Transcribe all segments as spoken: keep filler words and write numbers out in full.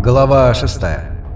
Глава шестая.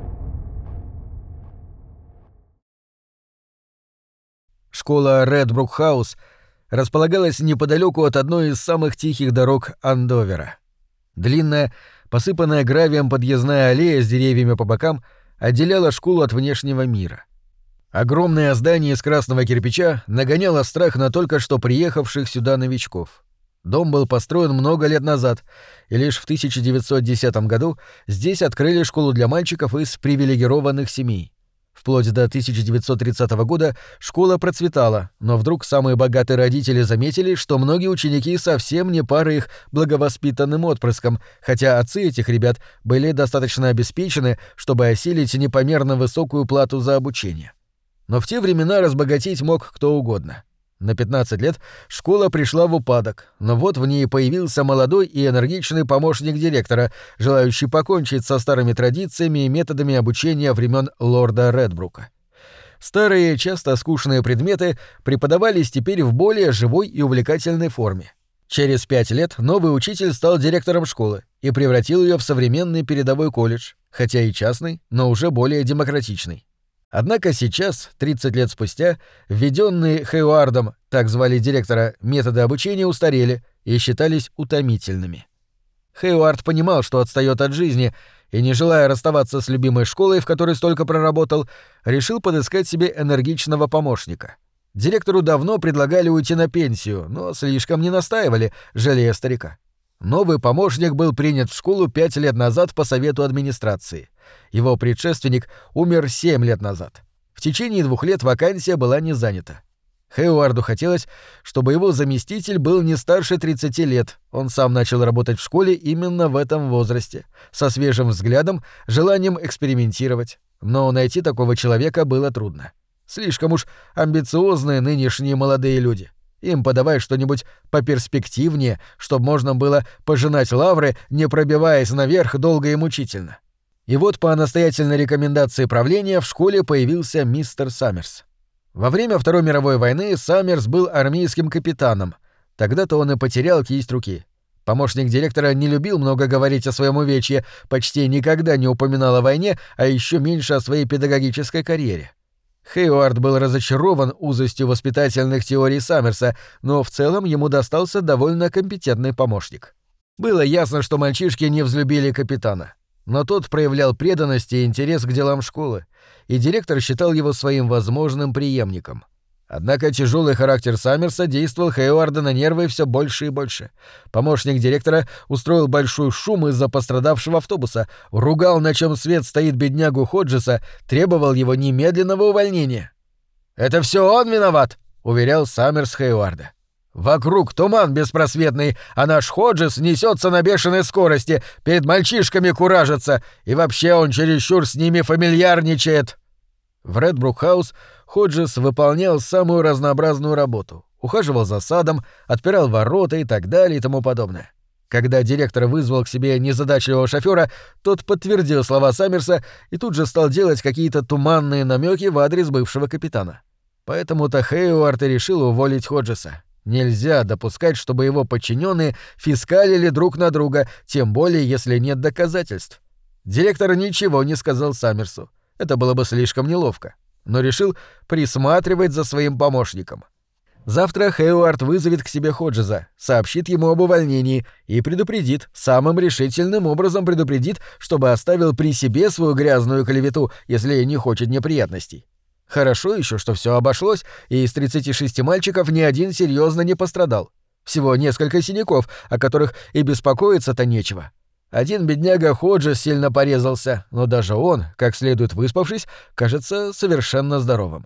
Школа Редбрук-хаус располагалась неподалеку от одной из самых тихих дорог Андовера. Длинная, посыпанная гравием подъездная аллея с деревьями по бокам отделяла школу от внешнего мира. Огромное здание из красного кирпича нагоняло страх на только что приехавших сюда новичков. Дом был построен много лет назад, и лишь в тысяча девятьсот десятом году здесь открыли школу для мальчиков из привилегированных семей. Вплоть до тысяча девятьсот тридцатого года школа процветала, но вдруг самые богатые родители заметили, что многие ученики совсем не пара их благовоспитанным отпрыском, хотя отцы этих ребят были достаточно обеспечены, чтобы осилить непомерно высокую плату за обучение. Но в те времена разбогатеть мог кто угодно. На пятнадцать лет школа пришла в упадок, но вот в ней появился молодой и энергичный помощник директора, желающий покончить со старыми традициями и методами обучения времен лорда Редбрука. Старые, часто скучные предметы преподавались теперь в более живой и увлекательной форме. Через пять лет новый учитель стал директором школы и превратил ее в современный передовой колледж, хотя и частный, но уже более демократичный. Однако сейчас, тридцать лет спустя, введенные Хейуардом, так звали директора, методы обучения устарели и считались утомительными. Хейуард понимал, что отстаёт от жизни, и, не желая расставаться с любимой школой, в которой столько проработал, решил подыскать себе энергичного помощника. Директору давно предлагали уйти на пенсию, но слишком не настаивали, жалея старика. Новый помощник был принят в школу пять лет назад по совету администрации. Его предшественник умер семь лет назад. В течение двух лет вакансия была не занята. Хейуарду хотелось, чтобы его заместитель был не старше тридцати лет. Он сам начал работать в школе именно в этом возрасте, со свежим взглядом, желанием экспериментировать. Но найти такого человека было трудно. Слишком уж амбициозные нынешние молодые люди. Им подавай что-нибудь поперспективнее, чтобы можно было пожинать лавры, не пробиваясь наверх долго и мучительно. И вот по настоятельной рекомендации правления в школе появился мистер Саммерс. Во время Второй мировой войны Саммерс был армейским капитаном. Тогда-то он и потерял кисть руки. Помощник директора не любил много говорить о своем увечье, почти никогда не упоминал о войне, а еще меньше о своей педагогической карьере. Хейуард был разочарован узостью воспитательных теорий Саммерса, но в целом ему достался довольно компетентный помощник. Было ясно, что мальчишки не взлюбили капитана. Но тот проявлял преданность и интерес к делам школы, и директор считал его своим возможным преемником. Однако тяжелый характер Саммерса действовал Хейуарда на нервы все больше и больше. Помощник директора устроил большой шум из-за пострадавшего автобуса, ругал, на чем свет стоит беднягу Ходжеса, требовал его немедленного увольнения. «Это все он виноват», — уверял Саммерс Хейуарда. «Вокруг туман беспросветный, а наш Ходжес несется на бешеной скорости, перед мальчишками куражится, и вообще он чересчур с ними фамильярничает». В Редбрук-хаус Ходжес выполнял самую разнообразную работу, ухаживал за садом, отпирал ворота и так далее и тому подобное. Когда директор вызвал к себе незадачливого шофёра, тот подтвердил слова Саммерса и тут же стал делать какие-то туманные намеки в адрес бывшего капитана. Поэтому-то Хейуард и решил уволить Ходжеса. Нельзя допускать, чтобы его подчиненные фискалили друг на друга, тем более если нет доказательств. Директор ничего не сказал Саммерсу. Это было бы слишком неловко, но решил присматривать за своим помощником. Завтра Хейуард вызовет к себе Ходжеса, сообщит ему об увольнении и предупредит, самым решительным образом предупредит, чтобы оставил при себе свою грязную клевету, если не хочет неприятностей. Хорошо еще, что все обошлось, и из тридцати шести мальчиков ни один серьезно не пострадал. Всего несколько синяков, о которых и беспокоиться-то нечего. Один бедняга Ходжес сильно порезался, но даже он, как следует выспавшись, кажется совершенно здоровым.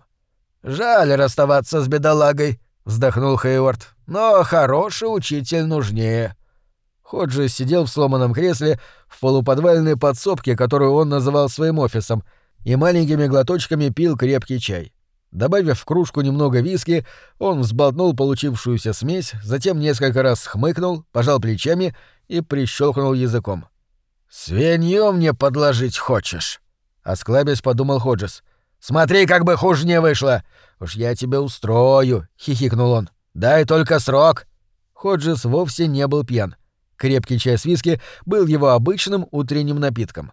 «Жаль расставаться с бедолагой», — вздохнул Хейуард, — «но хороший учитель нужнее». Ходжес сидел в сломанном кресле в полуподвальной подсобке, которую он называл своим офисом, и маленькими глоточками пил крепкий чай. Добавив в кружку немного виски, он взболтнул получившуюся смесь, затем несколько раз хмыкнул, пожал плечами и прищелкнул языком. «Свинью мне подложить хочешь?» — осклабясь, подумал Ходжес. «Смотри, как бы хуже не вышло! Уж я тебя устрою!» — хихикнул он. «Дай только срок!» Ходжес вовсе не был пьян. Крепкий чай с виски был его обычным утренним напитком.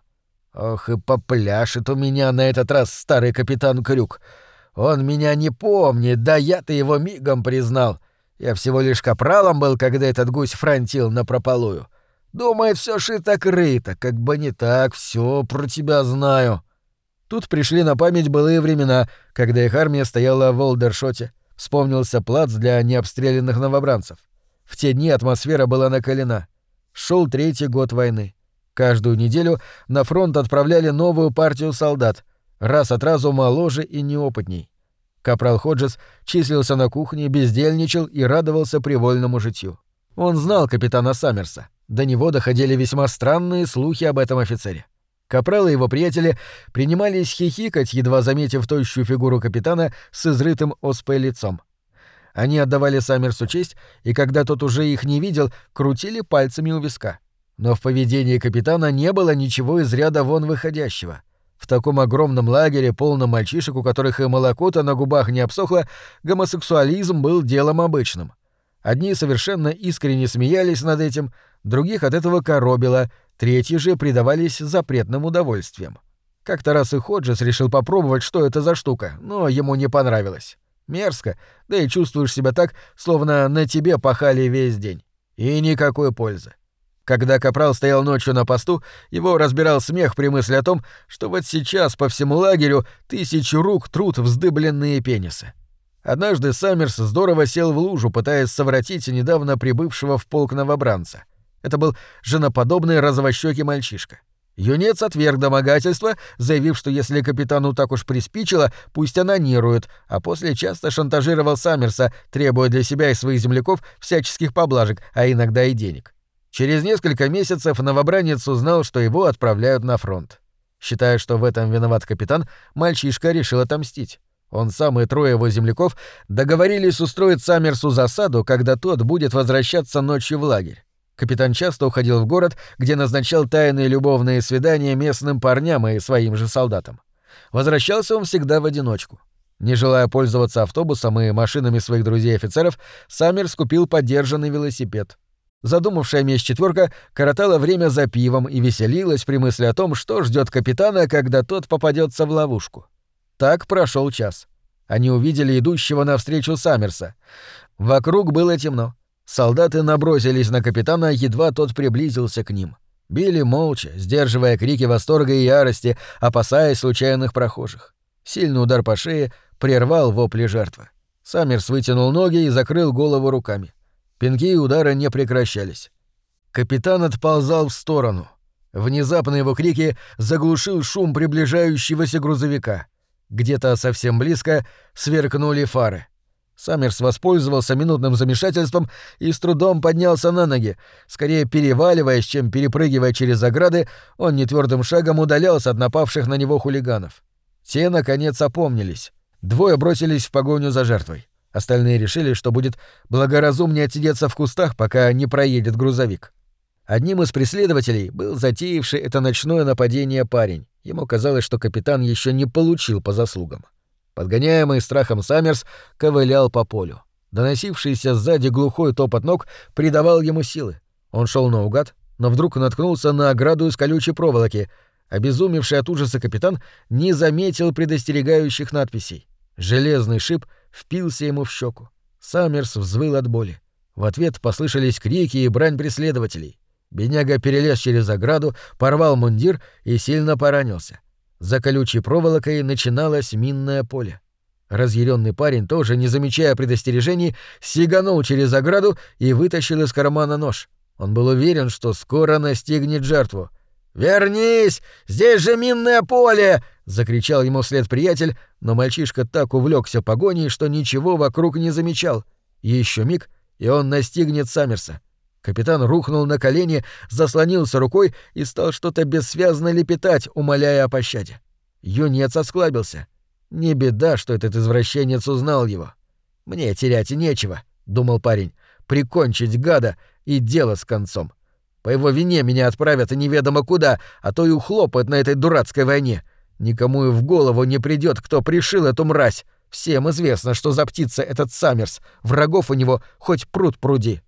Ох, и попляшет у меня на этот раз старый капитан Крюк. Он меня не помнит, да я-то его мигом признал. Я всего лишь капралом был, когда этот гусь фронтил напропалую. Думает, все шито-крыто, как бы не так, все про тебя знаю». Тут пришли на память былые времена, когда их армия стояла в Олдершоте. Вспомнился плац для необстрелянных новобранцев. В те дни атмосфера была накалена. Шел третий год войны. Каждую неделю на фронт отправляли новую партию солдат, раз от разу моложе и неопытней. Капрал Ходжес числился на кухне, бездельничал и радовался привольному житью. Он знал капитана Саммерса. До него доходили весьма странные слухи об этом офицере. Капрал и его приятели принимались хихикать, едва заметив тощую фигуру капитана с изрытым оспой лицом. Они отдавали Саммерсу честь, и когда тот уже их не видел, крутили пальцами у виска. Но в поведении капитана не было ничего из ряда вон выходящего. В таком огромном лагере, полном мальчишек, у которых и молоко-то на губах не обсохло, гомосексуализм был делом обычным. Одни совершенно искренне смеялись над этим, других от этого коробило, третьи же предавались запретным удовольствиям. Как-то раз и Ходжес решил попробовать, что это за штука, но ему не понравилось. Мерзко, да и чувствуешь себя так, словно на тебе пахали весь день. И никакой пользы. Когда капрал стоял ночью на посту, его разбирал смех при мысли о том, что вот сейчас по всему лагерю тысячу рук трут вздыбленные пенисы. Однажды Саммерс здорово сел в лужу, пытаясь совратить недавно прибывшего в полк новобранца. Это был женоподобный розовощёкий мальчишка. Юнец отверг домогательство, заявив, что если капитану так уж приспичило, пусть анонирует, а после часто шантажировал Саммерса, требуя для себя и своих земляков всяческих поблажек, а иногда и денег. Через несколько месяцев новобранец узнал, что его отправляют на фронт. Считая, что в этом виноват капитан, мальчишка решил отомстить. Он сам и трое его земляков договорились устроить Саммерсу засаду, когда тот будет возвращаться ночью в лагерь. Капитан часто уходил в город, где назначал тайные любовные свидания местным парням и своим же солдатам. Возвращался он всегда в одиночку. Не желая пользоваться автобусом и машинами своих друзей-офицеров, Саммерс купил подержанный велосипед. Задумавшая месть четверка коротала время за пивом и веселилась при мысли о том, что ждет капитана, когда тот попадется в ловушку. Так прошел час. Они увидели идущего навстречу Саммерса. Вокруг было темно. Солдаты набросились на капитана, едва тот приблизился к ним. Били молча, сдерживая крики восторга и ярости, опасаясь случайных прохожих. Сильный удар по шее прервал вопли жертвы. Саммерс вытянул ноги и закрыл голову руками. Пинки и удары не прекращались. Капитан отползал в сторону. Внезапно его крики заглушил шум приближающегося грузовика. Где-то совсем близко сверкнули фары. Саммерс воспользовался минутным замешательством и с трудом поднялся на ноги. Скорее переваливаясь, чем перепрыгивая через ограды, он нетвёрдым шагом удалялся от напавших на него хулиганов. Те, наконец, опомнились. Двое бросились в погоню за жертвой. Остальные решили, что будет благоразумнее отсидеться в кустах, пока не проедет грузовик. Одним из преследователей был затеявший это ночное нападение парень. Ему казалось, что капитан еще не получил по заслугам. Подгоняемый страхом Саммерс ковылял по полю. Доносившийся сзади глухой топот ног придавал ему силы. Он шел наугад, но вдруг наткнулся на ограду из колючей проволоки. Обезумевший от ужаса капитан не заметил предостерегающих надписей. Железный шип впился ему в щеку. Саммерс взвыл от боли. В ответ послышались крики и брань преследователей. Бедняга перелез через ограду, порвал мундир и сильно поранился. За колючей проволокой начиналось минное поле. Разъяренный парень, тоже не замечая предостережений, сиганул через ограду и вытащил из кармана нож. Он был уверен, что скоро настигнет жертву. «Вернись! Здесь же минное поле!» — закричал ему вслед приятель, но мальчишка так увлекся погоней, что ничего вокруг не замечал. Еще миг, и он настигнет Саммерса. Капитан рухнул на колени, заслонился рукой и стал что-то бессвязно лепетать, умоляя о пощаде. Юнец осклабился. Не беда, что этот извращенец узнал его. «Мне терять нечего», — думал парень, — «прикончить гада и дело с концом. По его вине меня отправят неведомо куда, а то и ухлопают на этой дурацкой войне. Никому и в голову не придет, кто пришил эту мразь. Всем известно, что за птица этот Саммерс, врагов у него хоть пруд пруди».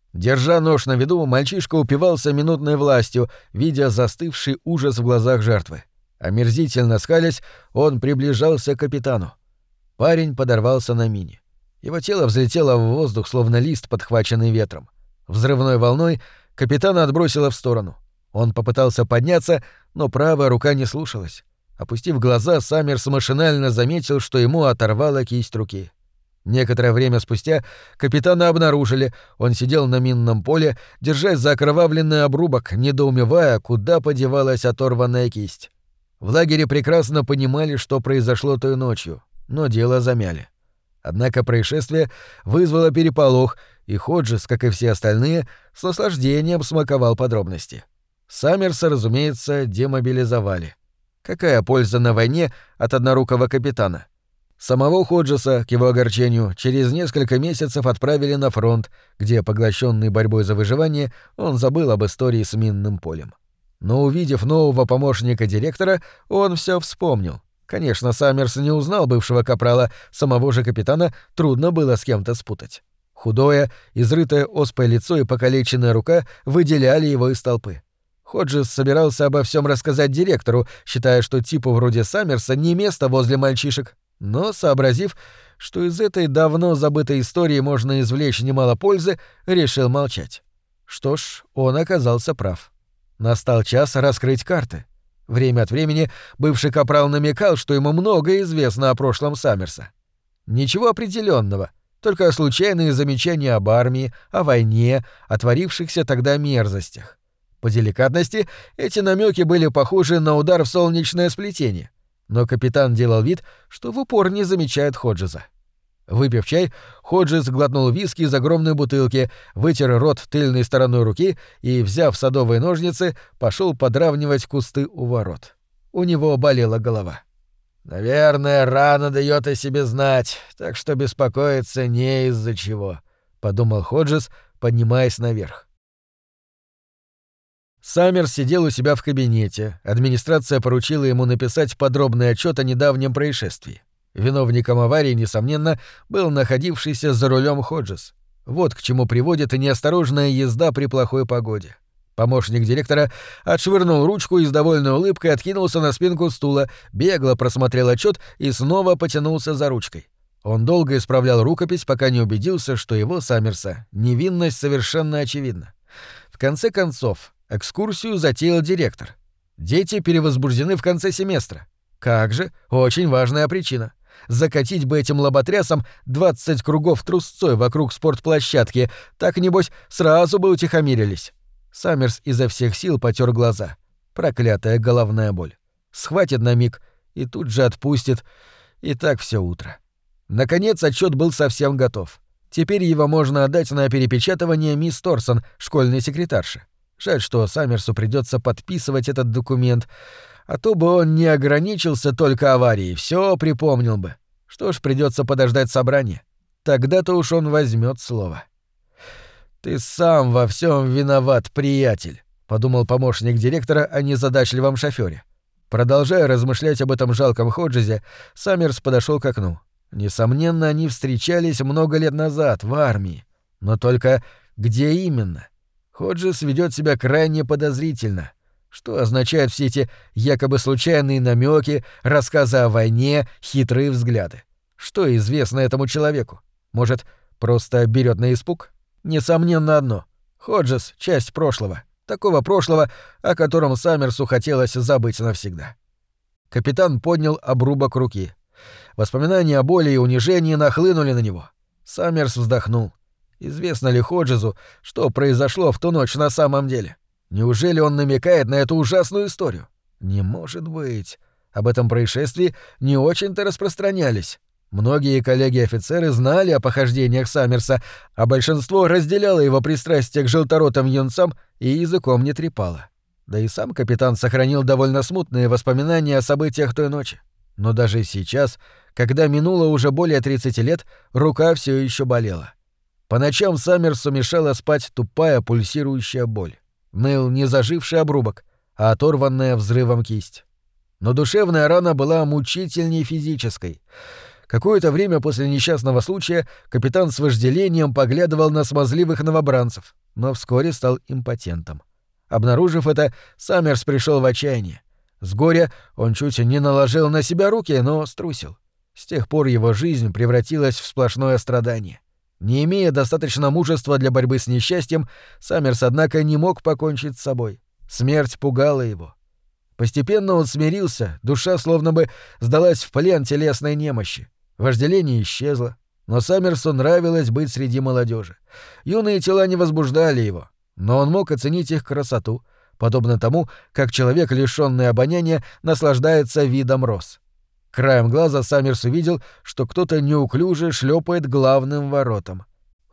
Держа нож на виду, мальчишка упивался минутной властью, видя застывший ужас в глазах жертвы. Омерзительно скалясь, он приближался к капитану. Парень подорвался на мине. Его тело взлетело в воздух, словно лист, подхваченный ветром. Взрывной волной капитана отбросило в сторону. Он попытался подняться, но правая рука не слушалась. Опустив глаза, Саммерс машинально заметил, что ему оторвало кисть руки. Некоторое время спустя капитана обнаружили. Он сидел на минном поле, держась за окровавленный обрубок, недоумевая, куда подевалась оторванная кисть. В лагере прекрасно понимали, что произошло той ночью, но дело замяли. Однако происшествие вызвало переполох, и Ходжес, как и все остальные, с наслаждением смаковал подробности. Саммерса, разумеется, демобилизовали. Какая польза на войне от однорукого капитана? Самого Ходжеса, к его огорчению, через несколько месяцев отправили на фронт, где, поглощенный борьбой за выживание, он забыл об истории с минным полем. Но, увидев нового помощника директора, он все вспомнил. Конечно, Саммерс не узнал бывшего капрала, самого же капитана трудно было с кем-то спутать. Худое, изрытое оспой лицо и покалеченная рука выделяли его из толпы. Ходжес собирался обо всем рассказать директору, считая, что типу вроде Саммерса не место возле мальчишек, но, сообразив, что из этой давно забытой истории можно извлечь немало пользы, решил молчать. Что ж, он оказался прав. Настал час раскрыть карты. Время от времени бывший капрал намекал, что ему многое известно о прошлом Саммерса. Ничего определенного, только случайные замечания об армии, о войне, о творившихся тогда мерзостях. По деликатности эти намеки были похожи на удар в солнечное сплетение. Но капитан делал вид, что в упор не замечает Ходжеса. Выпив чай, Ходжес глотнул виски из огромной бутылки, вытер рот тыльной стороной руки и, взяв садовые ножницы, пошел подравнивать кусты у ворот. У него болела голова. «Наверное, рана дает о себе знать, так что беспокоиться не из-за чего», — подумал Ходжес, поднимаясь наверх. Саммерс сидел у себя в кабинете. Администрация поручила ему написать подробный отчет о недавнем происшествии. Виновником аварии, несомненно, был находившийся за рулем Ходжес. Вот к чему приводит и неосторожная езда при плохой погоде. Помощник директора отшвырнул ручку и с довольной улыбкой откинулся на спинку стула, бегло просмотрел отчет и снова потянулся за ручкой. Он долго исправлял рукопись, пока не убедился, что его, Саммерса, невинность совершенно очевидна. В конце концов, экскурсию затеял директор. Дети перевозбуждены в конце семестра. Как же, очень важная причина. Закатить бы этим лоботрясам двадцать кругов трусцой вокруг спортплощадки, так, небось, сразу бы утихомирились. Саммерс изо всех сил потер глаза. Проклятая головная боль. Схватит на миг и тут же отпустит. И так все утро. Наконец отчет был совсем готов. Теперь его можно отдать на перепечатывание мисс Торсон, школьной секретарше. Жаль, что Саммерсу придется подписывать этот документ, а то бы он не ограничился только аварией, все припомнил бы. Что ж, придется подождать собрания. Тогда-то уж он возьмет слово. «Ты сам во всем виноват, приятель», — подумал помощник директора о незадачливом шофёре. Продолжая размышлять об этом жалком Ходжесе, Саммерс подошел к окну. Несомненно, они встречались много лет назад, в армии. Но только где именно? Ходжес ведет себя крайне подозрительно. Что означают все эти якобы случайные намеки, рассказы о войне, хитрые взгляды? Что известно этому человеку? Может, просто берет на испуг? Несомненно одно. Ходжес — часть прошлого. Такого прошлого, о котором Саммерсу хотелось забыть навсегда. Капитан поднял обрубок руки. Воспоминания о боли и унижении нахлынули на него. Саммерс вздохнул. Известно ли Ходжесу, что произошло в ту ночь на самом деле? Неужели он намекает на эту ужасную историю? Не может быть. Об этом происшествии не очень-то распространялись. Многие коллеги-офицеры знали о похождениях Саммерса, а большинство разделяло его пристрастие к желторотым юнцам и языком не трепало. Да и сам капитан сохранил довольно смутные воспоминания о событиях той ночи. Но даже сейчас, когда минуло уже более тридцати лет, рука все еще болела. По ночам Саммерсу мешала спать тупая пульсирующая боль. Ныл не заживший обрубок, а оторванная взрывом кисть. Но душевная рана была мучительней физической. Какое-то время после несчастного случая капитан с вожделением поглядывал на смазливых новобранцев, но вскоре стал импотентом. Обнаружив это, Саммерс пришел в отчаяние. С горя он чуть не наложил на себя руки, но струсил. С тех пор его жизнь превратилась в сплошное страдание. Не имея достаточно мужества для борьбы с несчастьем, Саммерс, однако, не мог покончить с собой. Смерть пугала его. Постепенно он смирился, душа словно бы сдалась в плен телесной немощи. Вожделение исчезло, но Саммерсу нравилось быть среди молодежи. Юные тела не возбуждали его, но он мог оценить их красоту, подобно тому, как человек, лишённый обоняния, наслаждается видом роз. Краем глаза Саммерс увидел, что кто-то неуклюже шлепает главным воротам.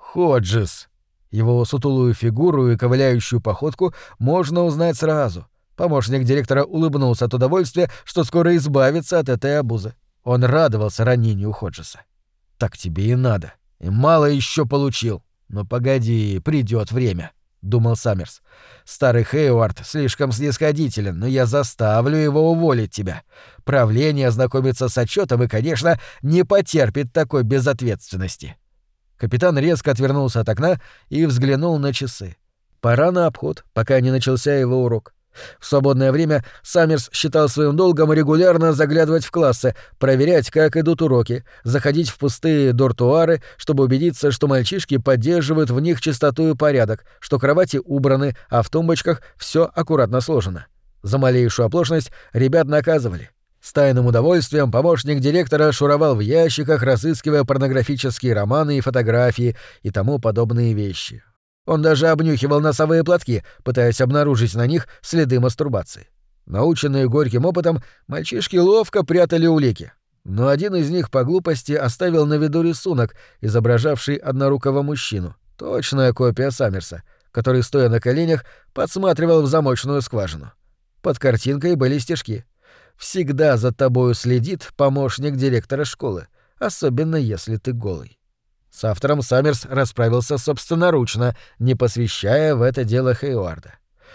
Ходжес. Его сутулую фигуру и ковыляющую походку можно узнать сразу. Помощник директора улыбнулся от удовольствия, что скоро избавится от этой обузы. Он радовался ранению Ходжеса. «Так тебе и надо. И мало еще получил. Но погоди, придет время», — думал Саммерс. «Старый Хейвард слишком снисходителен, но я заставлю его уволить тебя. Правление ознакомится с отчетом и, конечно, не потерпит такой безответственности». Капитан резко отвернулся от окна и взглянул на часы. Пора на обход, пока не начался его урок. В свободное время Саммерс считал своим долгом регулярно заглядывать в классы, проверять, как идут уроки, заходить в пустые дортуары, чтобы убедиться, что мальчишки поддерживают в них чистоту и порядок, что кровати убраны, а в тумбочках все аккуратно сложено. За малейшую оплошность ребят наказывали. С тайным удовольствием помощник директора шуровал в ящиках, разыскивая порнографические романы и фотографии и тому подобные вещи. Он даже обнюхивал носовые платки, пытаясь обнаружить на них следы мастурбации. Наученные горьким опытом, мальчишки ловко прятали улики. Но один из них по глупости оставил на виду рисунок, изображавший однорукого мужчину. Точная копия Саммерса, который, стоя на коленях, подсматривал в замочную скважину. Под картинкой были стишки. «Всегда за тобою следит помощник директора школы, особенно если ты голый». С автором Саммерс расправился собственноручно, не посвящая в это дело Хейварда.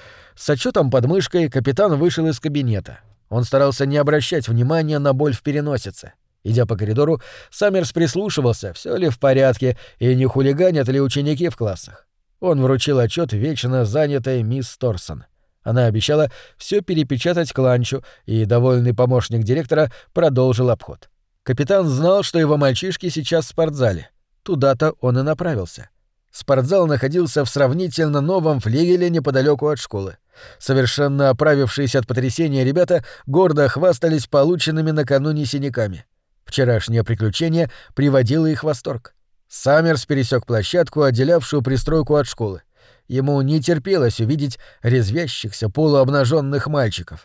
С отчетом под мышкой капитан вышел из кабинета. Он старался не обращать внимания на боль в переносице. Идя по коридору, Саммерс прислушивался, все ли в порядке и не хулиганят ли ученики в классах. Он вручил отчет вечно занятой мисс Торсон. Она обещала все перепечатать к ланчу, и довольный помощник директора продолжил обход. Капитан знал, что его мальчишки сейчас в спортзале. Туда-то он и направился. Спортзал находился в сравнительно новом флигеле неподалеку от школы. Совершенно оправившиеся от потрясения ребята гордо хвастались полученными накануне синяками. Вчерашнее приключение приводило их в восторг. Саммерс пересек площадку, отделявшую пристройку от школы. Ему не терпелось увидеть резвящихся полуобнаженных мальчиков.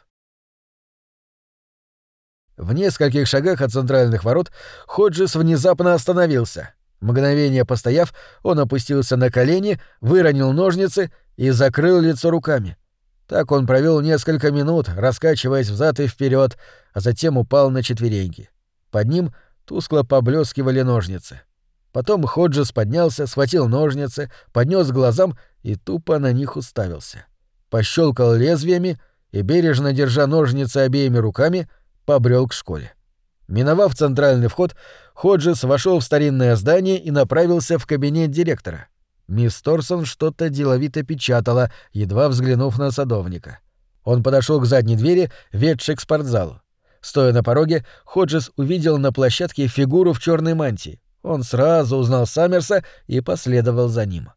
В нескольких шагах от центральных ворот Ходжес внезапно остановился. Мгновение постояв, он опустился на колени, выронил ножницы и закрыл лицо руками. Так он провел несколько минут, раскачиваясь взад и вперед, а затем упал на четвереньки. Под ним тускло поблескивали ножницы. Потом Ходжес поднялся, схватил ножницы, поднес к глазам и тупо на них уставился. Пощелкал лезвиями и, бережно держа ножницы обеими руками, побрел к школе. Миновав центральный вход, Ходжес вошел в старинное здание и направился в кабинет директора. Мисс Торсон что-то деловито печатала, едва взглянув на садовника. Он подошел к задней двери, ведшей к спортзалу. Стоя на пороге, Ходжес увидел на площадке фигуру в черной мантии. Он сразу узнал Саммерса и последовал за ним.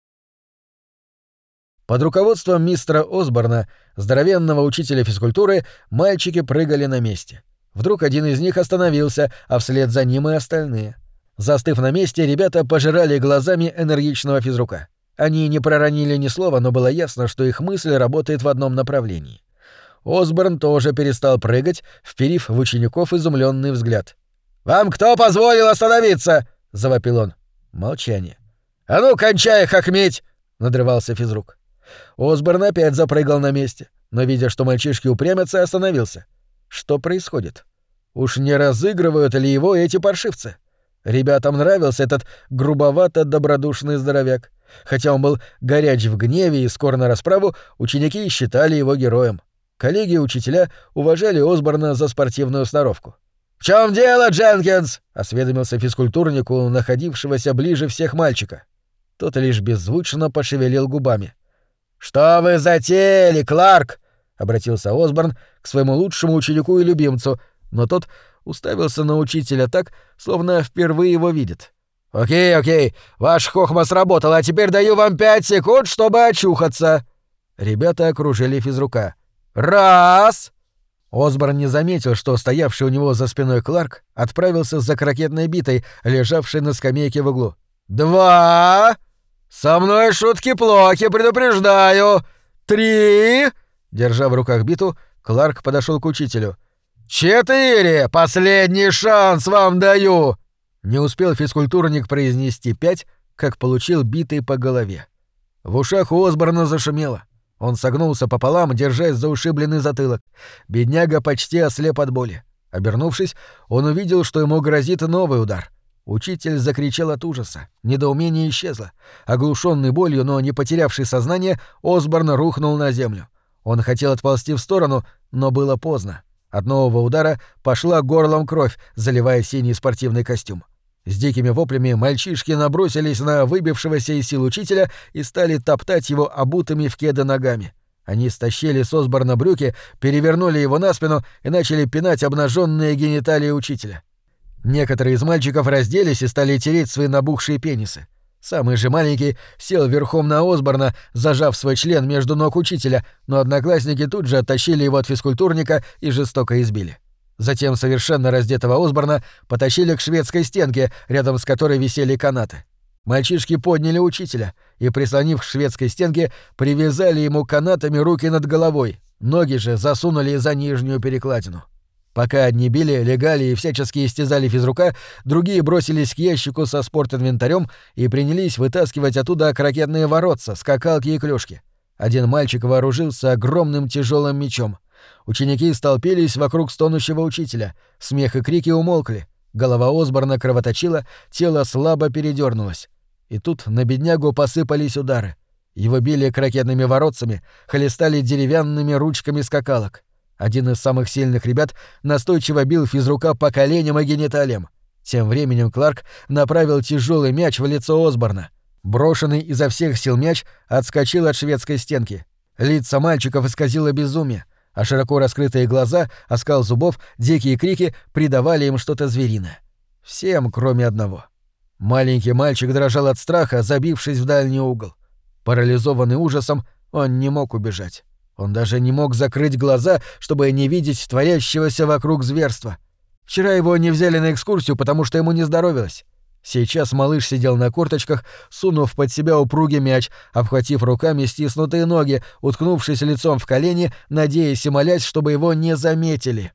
Под руководством мистера Осборна, здоровенного учителя физкультуры, мальчики прыгали на месте. Вдруг один из них остановился, а вслед за ним и остальные. Застыв на месте, ребята пожирали глазами энергичного физрука. Они не проронили ни слова, но было ясно, что их мысль работает в одном направлении. Осборн тоже перестал прыгать, вперив в учеников изумленный взгляд. «Вам кто позволил остановиться?» — завопил он. Молчание. «А ну, кончай хохметь!» — надрывался физрук. Осборн опять запрыгал на месте, но, видя, что мальчишки упрямятся, остановился. Что происходит? Уж не разыгрывают ли его эти паршивцы? Ребятам нравился этот грубовато-добродушный здоровяк. Хотя он был горяч в гневе и скор на расправу, ученики считали его героем. Коллеги и учителя уважали Осборна за спортивную сноровку. «В чем дело, Дженкинс?» — осведомился физкультурник у находившегося ближе всех мальчика. Тот лишь беззвучно пошевелил губами. «Что вы затеяли, Кларк?» — обратился Осборн к своему лучшему ученику и любимцу, но тот уставился на учителя так, словно впервые его видит. «Окей, окей, ваш хохма сработал, а теперь даю вам пять секунд, чтобы очухаться!» Ребята окружили физрука. «Раз!» Осборн не заметил, что стоявший у него за спиной Кларк отправился за крокетной битой, лежавшей на скамейке в углу. «Два! Со мной шутки плохи, предупреждаю! Три!» Держа в руках биту, Кларк подошел к учителю. «Четыре! Последний шанс вам даю!» Не успел физкультурник произнести пять, как получил битой по голове. В ушах у Осборна зашумело. Он согнулся пополам, держась за ушибленный затылок. Бедняга почти ослеп от боли. Обернувшись, он увидел, что ему грозит новый удар. Учитель закричал от ужаса. Недоумение исчезло. Оглушенный болью, но не потерявший сознание, Осборн рухнул на землю. Он хотел отползти в сторону, но было поздно. От нового удара пошла горлом кровь, заливая синий спортивный костюм. С дикими воплями мальчишки набросились на выбившегося из сил учителя и стали топтать его обутыми в кеды ногами. Они стащили с Осборна брюки, перевернули его на спину и начали пинать обнаженные гениталии учителя. Некоторые из мальчиков разделись и стали тереть свои набухшие пенисы. Самый же маленький сел верхом на Осборна, зажав свой член между ног учителя, но одноклассники тут же оттащили его от физкультурника и жестоко избили. Затем совершенно раздетого Осборна потащили к шведской стенке, рядом с которой висели канаты. Мальчишки подняли учителя и, прислонив к шведской стенке, привязали ему канатами руки над головой, ноги же засунули за нижнюю перекладину. Пока одни били, легали и всячески истязали физрука, другие бросились к ящику со спортинвентарем и принялись вытаскивать оттуда крокетные воротца, скакалки и клюшки. Один мальчик вооружился огромным тяжелым мечом. Ученики столпились вокруг стонущего учителя. Смех и крики умолкли. Голова Осборна кровоточила, тело слабо передернулось. И тут на беднягу посыпались удары. Его били крокетными воротцами, хлестали деревянными ручками скакалок. Один из самых сильных ребят настойчиво бил физрука по коленям и гениталиям. Тем временем Кларк направил тяжелый мяч в лицо Осборна. Брошенный изо всех сил мяч отскочил от шведской стенки. Лица мальчиков исказило безумие, а широко раскрытые глаза, оскал зубов, дикие крики придавали им что-то звериное. Всем, кроме одного. Маленький мальчик дрожал от страха, забившись в дальний угол. Парализованный ужасом, он не мог убежать. Он даже не мог закрыть глаза, чтобы не видеть творящегося вокруг зверства. Вчера его не взяли на экскурсию, потому что ему не здоровилось. Сейчас малыш сидел на корточках, сунув под себя упругий мяч, обхватив руками стиснутые ноги, уткнувшись лицом в колени, надеясь и молясь, чтобы его не заметили.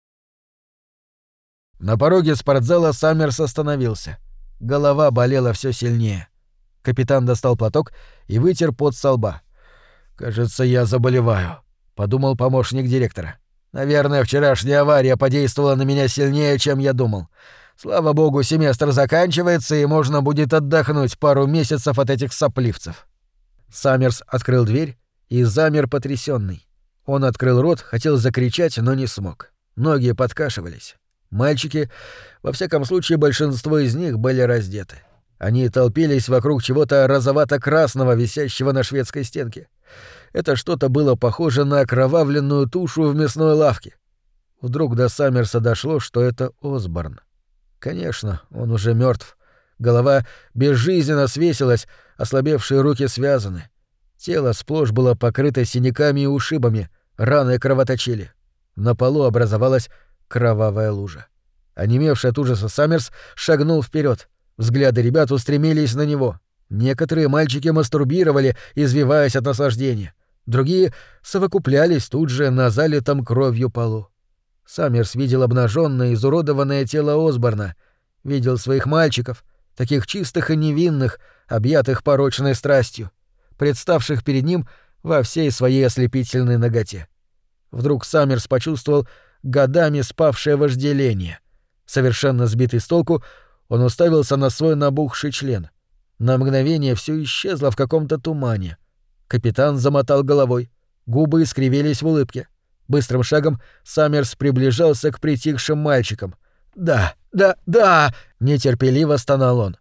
На пороге спортзала Саммерс остановился. Голова болела все сильнее. Капитан достал платок и вытер пот со лба. «Кажется, я заболеваю», — подумал помощник директора. «Наверное, вчерашняя авария подействовала на меня сильнее, чем я думал. Слава богу, семестр заканчивается, и можно будет отдохнуть пару месяцев от этих сопливцев». Саммерс открыл дверь и замер потрясённый. Он открыл рот, хотел закричать, но не смог. Ноги подкашивались. Мальчики, во всяком случае большинство из них, были раздеты. Они толпились вокруг чего-то розовато-красного, висящего на шведской стенке. Это что-то было похоже на окровавленную тушу в мясной лавке. Вдруг до Саммерса дошло, что это Осборн. Конечно, он уже мертв. Голова безжизненно свесилась, ослабевшие руки связаны. Тело сплошь было покрыто синяками и ушибами, раны кровоточили. На полу образовалась кровавая лужа. Онемевший от ужаса Саммерс шагнул вперед. Взгляды ребят устремились на него. Некоторые мальчики мастурбировали, извиваясь от наслаждения. Другие совокуплялись тут же на залитом кровью полу. Саммерс видел обнаженное, изуродованное тело Осборна, видел своих мальчиков, таких чистых и невинных, объятых порочной страстью, представших перед ним во всей своей ослепительной наготе. Вдруг Саммерс почувствовал годами спавшее вожделение. Совершенно сбитый с толку, он уставился на свой набухший член. На мгновение все исчезло в каком-то тумане. Капитан замотал головой, губы искривились в улыбке. Быстрым шагом Саммерс приближался к притихшим мальчикам. да, да, да!» — нетерпеливо стонал он.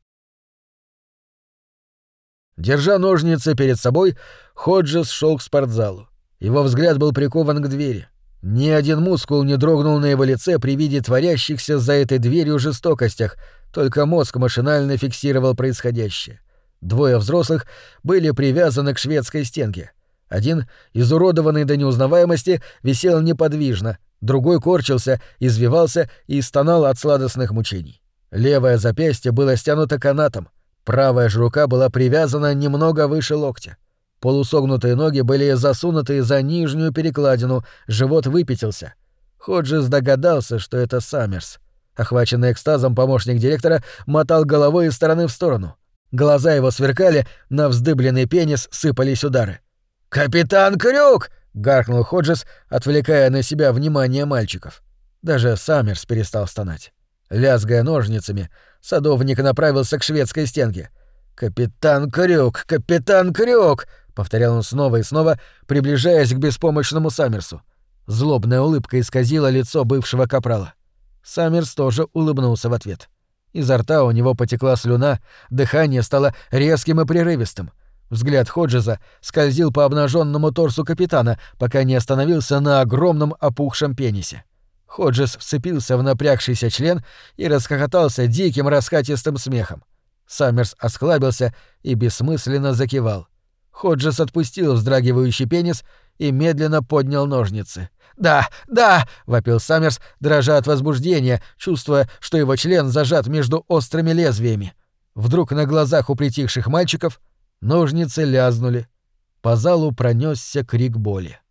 Держа ножницы перед собой, Ходжес шел к спортзалу. Его взгляд был прикован к двери. Ни один мускул не дрогнул на его лице при виде творящихся за этой дверью жестокостях, только мозг машинально фиксировал происходящее. Двое взрослых были привязаны к шведской стенке. Один, изуродованный до неузнаваемости, висел неподвижно, другой корчился, извивался и стонал от сладостных мучений. Левое запястье было стянуто канатом, правая же рука была привязана немного выше локтя. Полусогнутые ноги были засунуты за нижнюю перекладину, живот выпятился. Ходжес догадался, что это Саммерс. Охваченный экстазом помощник директора мотал головой из стороны в сторону. Глаза его сверкали, на вздыбленный пенис сыпались удары. «Капитан Крюк!» — гаркнул Ходжес, отвлекая на себя внимание мальчиков. Даже Саммерс перестал стонать. Лязгая ножницами, садовник направился к шведской стенке. «Капитан Крюк! Капитан Крюк!» — повторял он снова и снова, приближаясь к беспомощному Саммерсу. Злобная улыбка исказила лицо бывшего капрала. Саммерс тоже улыбнулся в ответ. Изо рта у него потекла слюна, дыхание стало резким и прерывистым. Взгляд Ходжеса скользил по обнаженному торсу капитана, пока не остановился на огромном опухшем пенисе. Ходжес вцепился в напрягшийся член и расхохотался диким раскатистым смехом. Саммерс осклабился и бессмысленно закивал. Ходжес отпустил вздрагивающий пенис и медленно поднял ножницы. «Да, да!» — вопил Саммерс, дрожа от возбуждения, чувствуя, что его член зажат между острыми лезвиями. Вдруг на глазах у притихших мальчиков ножницы лязнули. По залу пронесся крик боли.